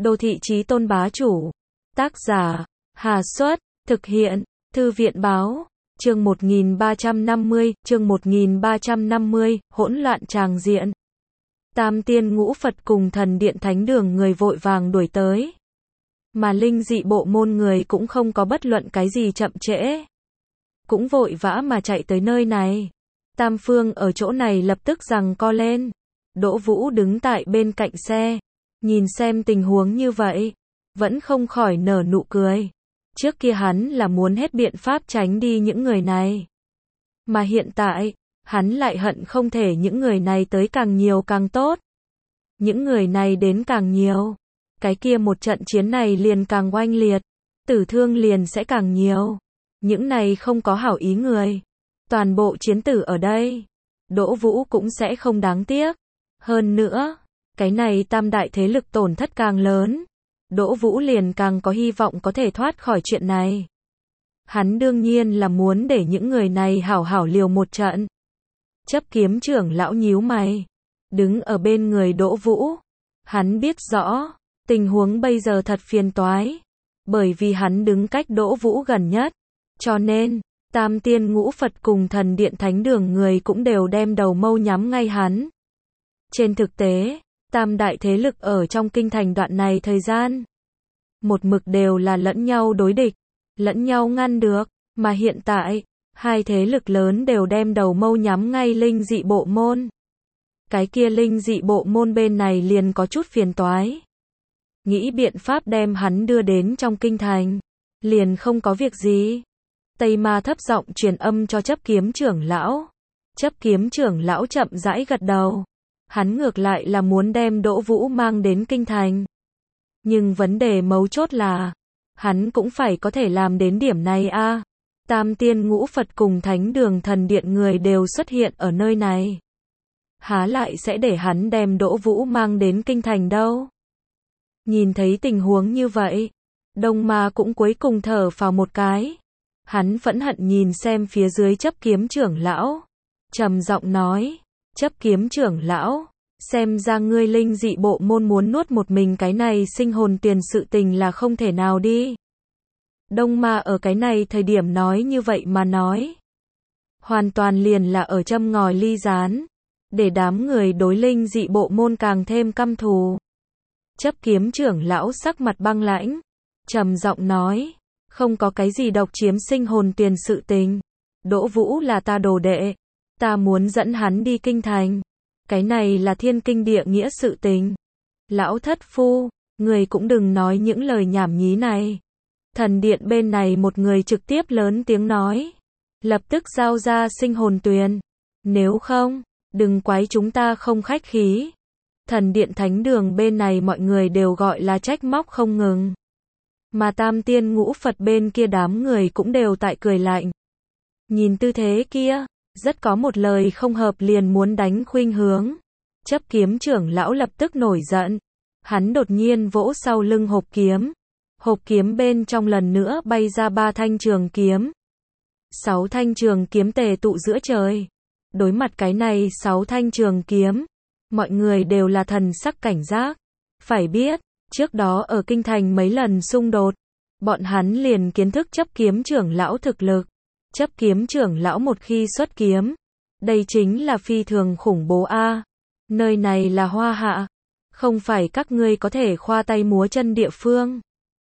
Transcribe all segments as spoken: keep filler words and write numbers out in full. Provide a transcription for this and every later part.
Đô thị chí tôn bá chủ. Tác giả, Hà Xuất, thực hiện, Thư viện báo, chương một nghìn ba trăm năm mươi, chương một nghìn ba trăm năm mươi, hỗn loạn tràng diện. Tam tiên ngũ Phật cùng thần điện thánh đường người vội vàng đuổi tới. Mà linh dị bộ môn người cũng không có bất luận cái gì chậm trễ. Cũng vội vã mà chạy tới nơi này. Tam phương ở chỗ này lập tức giằng co lên. Đỗ Vũ đứng tại bên cạnh xe. Nhìn xem tình huống như vậy. Vẫn không khỏi nở nụ cười. Trước kia hắn là muốn hết biện pháp tránh đi những người này. Mà hiện tại, hắn lại hận không thể những người này tới càng nhiều càng tốt. Những người này đến càng nhiều. Cái kia một trận chiến này liền càng oanh liệt. Tử thương liền sẽ càng nhiều. Những này không có hảo ý người. Toàn bộ chiến tử ở đây. Đỗ Vũ cũng sẽ không đáng tiếc. Hơn nữa, cái này tam đại thế lực tổn thất càng lớn. Đỗ Vũ liền càng có hy vọng có thể thoát khỏi chuyện này. Hắn đương nhiên là muốn để những người này hảo hảo liều một trận. Chấp kiếm trưởng lão nhíu mày. Đứng ở bên người Đỗ Vũ. Hắn biết rõ, tình huống bây giờ thật phiền toái. Bởi vì hắn đứng cách Đỗ Vũ gần nhất. Cho nên, tam tiên ngũ Phật cùng thần điện thánh đường người cũng đều đem đầu mâu nhắm ngay hắn. Trên thực tế, tam đại thế lực ở trong kinh thành đoạn này thời gian. Một mực đều là lẫn nhau đối địch, lẫn nhau ngăn được, mà hiện tại, hai thế lực lớn đều đem đầu mâu nhắm ngay linh dị bộ môn. Cái kia linh dị bộ môn bên này liền có chút phiền toái. Nghĩ biện pháp đem hắn đưa đến trong kinh thành. Liền không có việc gì. Tây Ma thấp giọng truyền âm cho chấp kiếm trưởng lão. Chấp kiếm trưởng lão chậm rãi gật đầu. Hắn ngược lại là muốn đem Đỗ Vũ mang đến kinh thành. Nhưng vấn đề mấu chốt là, hắn cũng phải có thể làm đến điểm này a. À. Tam tiên ngũ Phật cùng thánh đường thần điện người đều xuất hiện ở nơi này. Há lại sẽ để hắn đem Đỗ Vũ mang đến kinh thành đâu. Nhìn thấy tình huống như vậy, Đông Ma cũng cuối cùng thở phào một cái. Hắn phẫn hận nhìn xem phía dưới chấp kiếm trưởng lão. Trầm giọng nói, chấp kiếm trưởng lão, xem ra ngươi linh dị bộ môn muốn nuốt một mình cái này sinh hồn tiền sự tình là không thể nào đi. Đông Ma ở cái này thời điểm nói như vậy mà nói. Hoàn toàn liền là ở châm ngòi ly gián. Để đám người đối linh dị bộ môn càng thêm căm thù. Chấp kiếm trưởng lão sắc mặt băng lãnh. Trầm giọng nói, không có cái gì độc chiếm sinh hồn tiền sự tình. Đỗ Vũ là ta đồ đệ. Ta muốn dẫn hắn đi kinh thành. Cái này là thiên kinh địa nghĩa sự tình. Lão thất phu, người cũng đừng nói những lời nhảm nhí này. Thần điện bên này một người trực tiếp lớn tiếng nói. Lập tức giao ra sinh hồn tuyền. Nếu không, đừng quái chúng ta không khách khí. Thần điện thánh đường bên này mọi người đều gọi là trách móc không ngừng. Mà tam tiên ngũ Phật bên kia đám người cũng đều tại cười lạnh. Nhìn tư thế kia, rất có một lời không hợp liền muốn đánh khuynh hướng. Chấp kiếm trưởng lão lập tức nổi giận. Hắn đột nhiên vỗ sau lưng hộp kiếm. Hộp kiếm bên trong lần nữa bay ra ba thanh trường kiếm. Sáu thanh trường kiếm tề tụ giữa trời. Đối mặt cái này sáu thanh trường kiếm, mọi người đều là thần sắc cảnh giác. Phải biết, trước đó ở kinh thành mấy lần xung đột, bọn hắn liền kiến thức chấp kiếm trưởng lão thực lực. Chấp kiếm trưởng lão một khi xuất kiếm, đây chính là phi thường khủng bố a. À. Nơi này là Hoa Hạ, không phải các ngươi có thể khoa tay múa chân địa phương.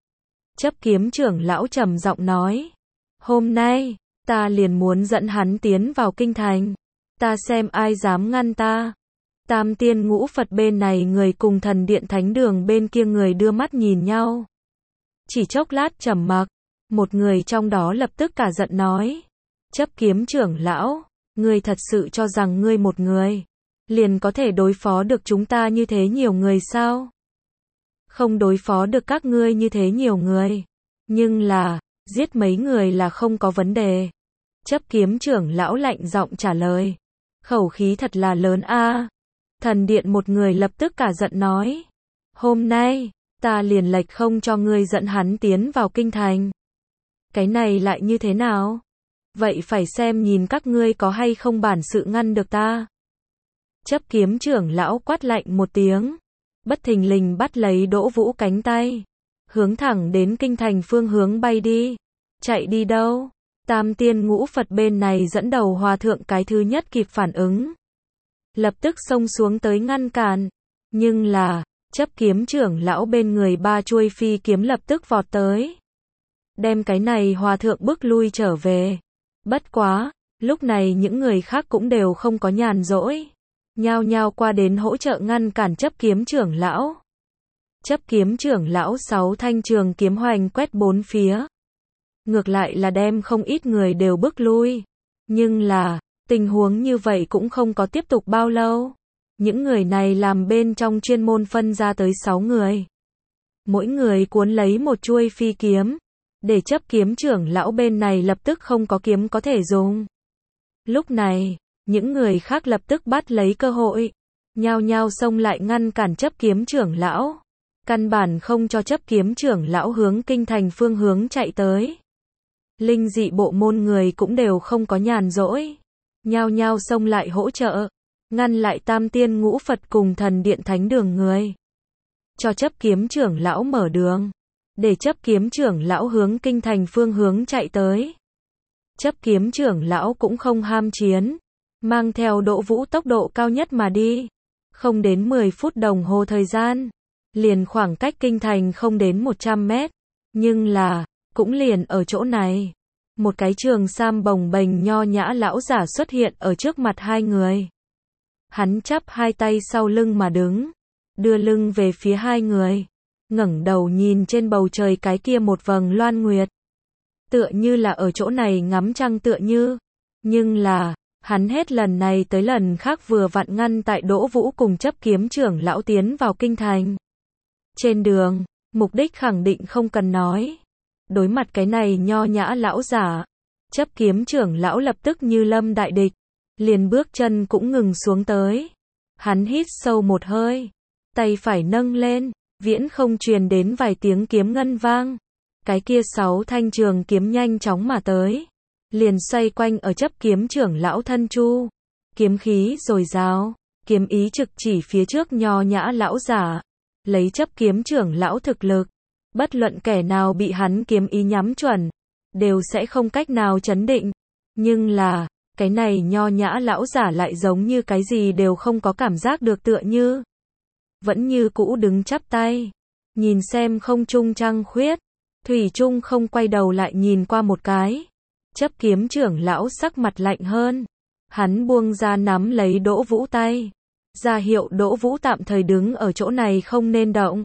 Chấp kiếm trưởng lão trầm giọng nói, hôm nay, ta liền muốn dẫn hắn tiến vào kinh thành. Ta xem ai dám ngăn ta. Tam tiên ngũ Phật bên này người cùng thần điện thánh đường bên kia người đưa mắt nhìn nhau. Chỉ chốc lát trầm mặc, một người trong đó lập tức cả giận nói. Chấp kiếm trưởng lão, ngươi thật sự cho rằng ngươi một người, liền có thể đối phó được chúng ta như thế nhiều người sao? Không đối phó được các ngươi như thế nhiều người. Nhưng là, giết mấy người là không có vấn đề. Chấp kiếm trưởng lão lạnh giọng trả lời. Khẩu khí thật là lớn a. À. Thần điện một người lập tức cả giận nói. Hôm nay, ta liền lệch không cho ngươi dẫn hắn tiến vào kinh thành. Cái này lại như thế nào? Vậy phải xem nhìn các ngươi có hay không bản sự ngăn được ta. Chấp kiếm trưởng lão quát lạnh một tiếng. bất thình lình bắt lấy Đỗ Vũ cánh tay, hướng thẳng đến kinh thành phương hướng bay đi. Chạy đi đâu? Tam tiên ngũ Phật bên này dẫn đầu hòa thượng cái thứ nhất kịp phản ứng, lập tức xông xuống tới ngăn cản. Nhưng là, chấp kiếm trưởng lão bên người ba chuôi phi kiếm lập tức vọt tới, đem cái này hòa thượng bức lui trở về. Bất quá, lúc này những người khác cũng đều không có nhàn rỗi, nhao nhao qua đến hỗ trợ ngăn cản chấp kiếm trưởng lão. Chấp kiếm trưởng lão sáu thanh trường kiếm hoành quét bốn phía, ngược lại là đem không ít người đều bức lui. Nhưng là, tình huống như vậy cũng không có tiếp tục bao lâu. Những người này làm bên trong chuyên môn phân ra tới sáu người, mỗi người cuốn lấy một chuôi phi kiếm, để chấp kiếm trưởng lão bên này lập tức không có kiếm có thể dùng. Lúc này, những người khác lập tức bắt lấy cơ hội, nhao nhao xông lại ngăn cản chấp kiếm trưởng lão, căn bản không cho chấp kiếm trưởng lão hướng kinh thành phương hướng chạy tới. Linh dị bộ môn người cũng đều không có nhàn rỗi, nhao nhao xông lại hỗ trợ, ngăn lại tam tiên ngũ Phật cùng thần điện thánh đường người, cho chấp kiếm trưởng lão mở đường, để chấp kiếm trưởng lão hướng kinh thành phương hướng chạy tới. Chấp kiếm trưởng lão cũng không ham chiến, mang theo Đỗ Vũ tốc độ cao nhất mà đi, không đến mười phút đồng hồ thời gian, liền khoảng cách kinh thành không đến một trăm mét, nhưng là, cũng liền ở chỗ này, một cái trường sam bồng bềnh nho nhã lão giả xuất hiện ở trước mặt hai người. Hắn chắp hai tay sau lưng mà đứng, đưa lưng về phía hai người, ngẩng đầu nhìn trên bầu trời cái kia một vầng loan nguyệt, tựa như là ở chỗ này ngắm trăng tựa như. Nhưng là, hắn hết lần này tới lần khác vừa vặn ngăn tại Đỗ Vũ cùng chấp kiếm trưởng lão tiến vào kinh thành. Trên đường, mục đích khẳng định không cần nói. Đối mặt cái này nho nhã lão giả, chấp kiếm trưởng lão lập tức như lâm đại địch, liền bước chân cũng ngừng xuống tới. Hắn hít sâu một hơi, tay phải nâng lên, viễn không truyền đến vài tiếng kiếm ngân vang. Cái kia sáu thanh trường kiếm nhanh chóng mà tới, liền xoay quanh ở chấp kiếm trưởng lão thân chu. Kiếm khí dồi dào, kiếm ý trực chỉ phía trước nho nhã lão giả. Lấy chấp kiếm trưởng lão thực lực, bất luận kẻ nào bị hắn kiếm ý nhắm chuẩn, đều sẽ không cách nào chấn định. Nhưng là, cái này nho nhã lão giả lại giống như cái gì đều không có cảm giác được tựa như. Vẫn như cũ đứng chắp tay, nhìn xem không trung trăng khuyết, thủy chung không quay đầu lại nhìn qua một cái. Chấp kiếm trưởng lão sắc mặt lạnh hơn, hắn buông ra nắm lấy Đỗ Vũ tay, ra hiệu Đỗ Vũ tạm thời đứng ở chỗ này không nên động.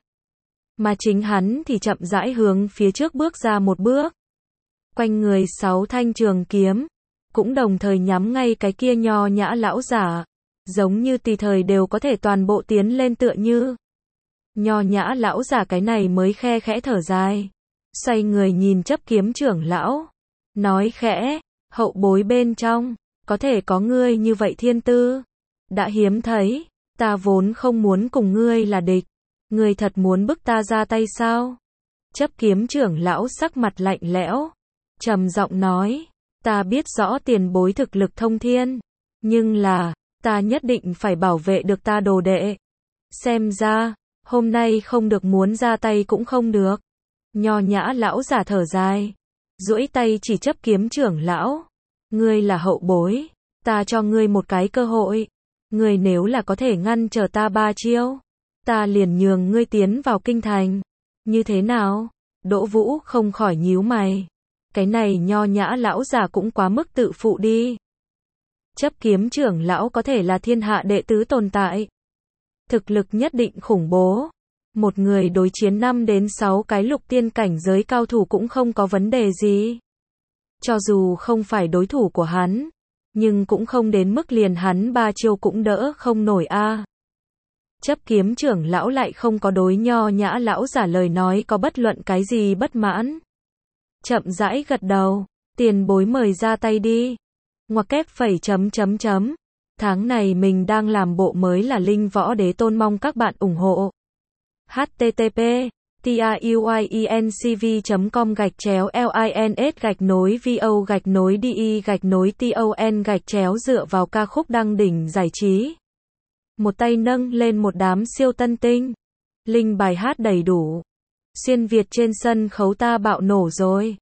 Mà chính hắn thì chậm rãi hướng phía trước bước ra một bước. Quanh người sáu thanh trường kiếm, cũng đồng thời nhắm ngay cái kia nho nhã lão giả, giống như tùy thời đều có thể toàn bộ tiến lên tựa như. Nho nhã lão giả cái này mới khe khẽ thở dài, xoay người nhìn chấp kiếm trưởng lão, nói khẽ, hậu bối bên trong, có thể có ngươi như vậy thiên tư, đã hiếm thấy, ta vốn không muốn cùng ngươi là địch, ngươi thật muốn bức ta ra tay sao? Chấp kiếm trưởng lão sắc mặt lạnh lẽo, trầm giọng nói, ta biết rõ tiền bối thực lực thông thiên, nhưng là, ta nhất định phải bảo vệ được ta đồ đệ. Xem ra, hôm nay không được muốn ra tay cũng không được. Nho nhã lão giả thở dài, duỗi tay chỉ chấp kiếm trưởng lão, ngươi là hậu bối, ta cho ngươi một cái cơ hội, ngươi nếu là có thể ngăn trở ta ba chiêu, ta liền nhường ngươi tiến vào kinh thành. Như thế nào? Đỗ Vũ không khỏi nhíu mày. Cái này nho nhã lão già cũng quá mức tự phụ đi. Chấp kiếm trưởng lão có thể là thiên hạ đệ tứ tồn tại, thực lực nhất định khủng bố. Một người đối chiến năm đến sáu cái lục tiên cảnh giới cao thủ cũng không có vấn đề gì. Cho dù không phải đối thủ của hắn, nhưng cũng không đến mức liền hắn ba chiêu cũng đỡ không nổi a. À. Chấp kiếm trưởng lão lại không có đối nho nhã lão giả lời nói có bất luận cái gì bất mãn. Chậm rãi gật đầu, tiền bối mời ra tay đi. Ngoặc kép phẩy chấm chấm chấm. Tháng này mình đang làm bộ mới là Linh Võ Đế Tôn, mong các bạn ủng hộ. H T T P TIUYENCV chấm com gạch chéo LINS gạch nối VO gạch nối DE gạch nối TON gạch chéo dựa vào ca khúc đăng đỉnh giải trí. Một tay nâng lên một đám siêu tân tinh. Linh bài hát đầy đủ. Xuyên Việt trên sân khấu ta bạo nổ rồi.